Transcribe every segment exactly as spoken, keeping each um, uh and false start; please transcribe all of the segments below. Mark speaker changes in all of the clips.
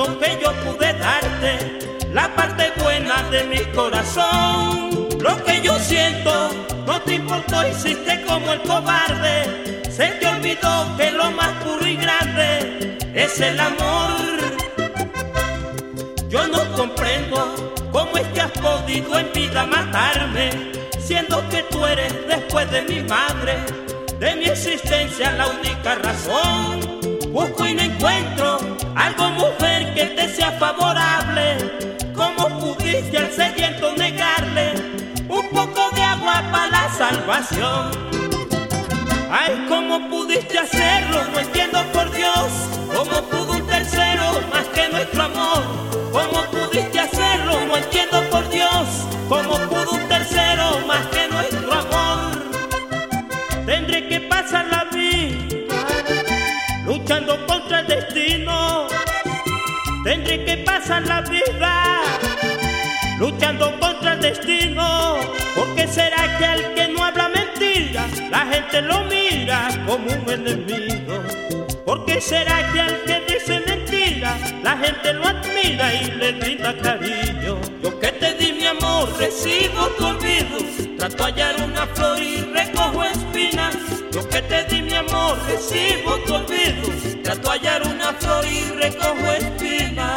Speaker 1: único que yo pude darte, la parte buena de mi corazón. Lo que yo siento no te importó, hiciste como el cobarde. Se te olvidó que lo más puro y grande es el amor. Yo no comprendo cómo es que has podido en vida matarme, siendo que tú eres, después de mi madre, de mi existencia la única razón. Busco y no encuentro algo, mujer, que te sea favorable. ¿Cómo pudiste al sediento negarle un poco de agua para la salvación? Ay, ¿cómo pudiste hacerlo? No entiendo, por Dios. ¿Cómo pudo un tercero más que nuestro amor? ¿Cómo pudiste hacerlo? No entiendo, por Dios. ¿Cómo pudo un tercero más que nuestro amor? Tendré que pasar la vida luchando contra el destino. Tendré que pasar la vida luchando contra el destino. ¿Por qué será que al que no habla mentira la gente lo mira como un enemigo? ¿Por qué será que al que dice mentira la gente lo admira y le brinda cariño? Yo que te di mi amor, recibo tu olvido. Trato de hallar una flor y recojo espinas. Yo que te di mi amor, recibo tu olvido. Trato de hallar una flor y recojo espinas.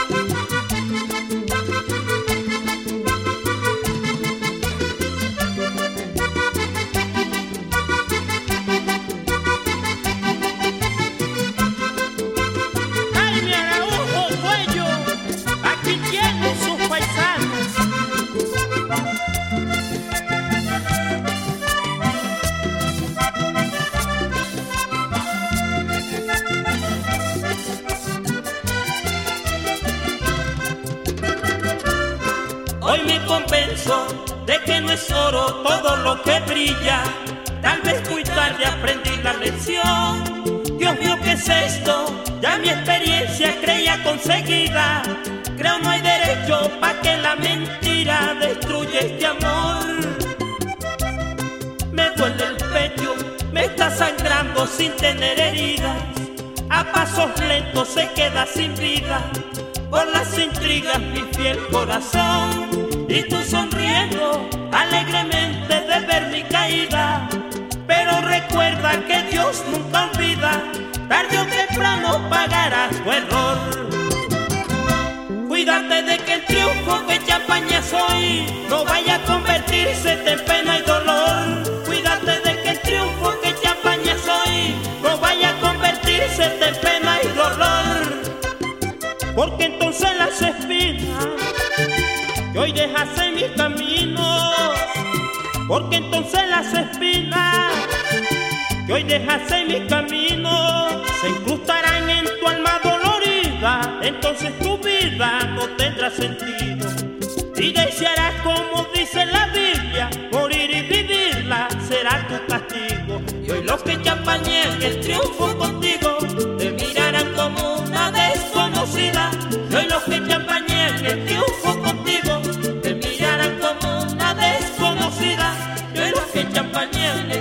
Speaker 1: Hoy me convenzo de que no es oro todo lo que brilla. Tal vez muy tarde aprendí la lección. Dios mío, ¿qué es esto? Ya mi experiencia creía conseguida. Creo no hay derecho pa' que la mentira destruya este amor. Me duele el pecho, me está sangrando sin tener heridas. A pasos lentos se queda sin vida por las intrigas mi fiel corazón. Y tú sonriendo alegremente de ver mi caída. Pero recuerda que Dios nunca olvida, tarde o temprano pagarás tu error. Cuídate de que el triunfo que champaña soy no vaya a convertirse en pena y dolor. Cuídate de que el triunfo que champaña soy no vaya a convertirse en pena y dolor. Porque entonces las espinas que hoy dejas en mi camino, porque entonces las espinas que hoy dejas en mi camino se incrustarán en tu alma dolorida. Entonces tu vida no tendrá sentido y desearás, como dice la Biblia, morir y vivirla será tu castigo. Y hoy los que champañean el triunfo contigo te mirarán como una desconocida. Y hoy los que champañean el triunfo contigo te mirarán como una desconocida. Y hoy los que champañean el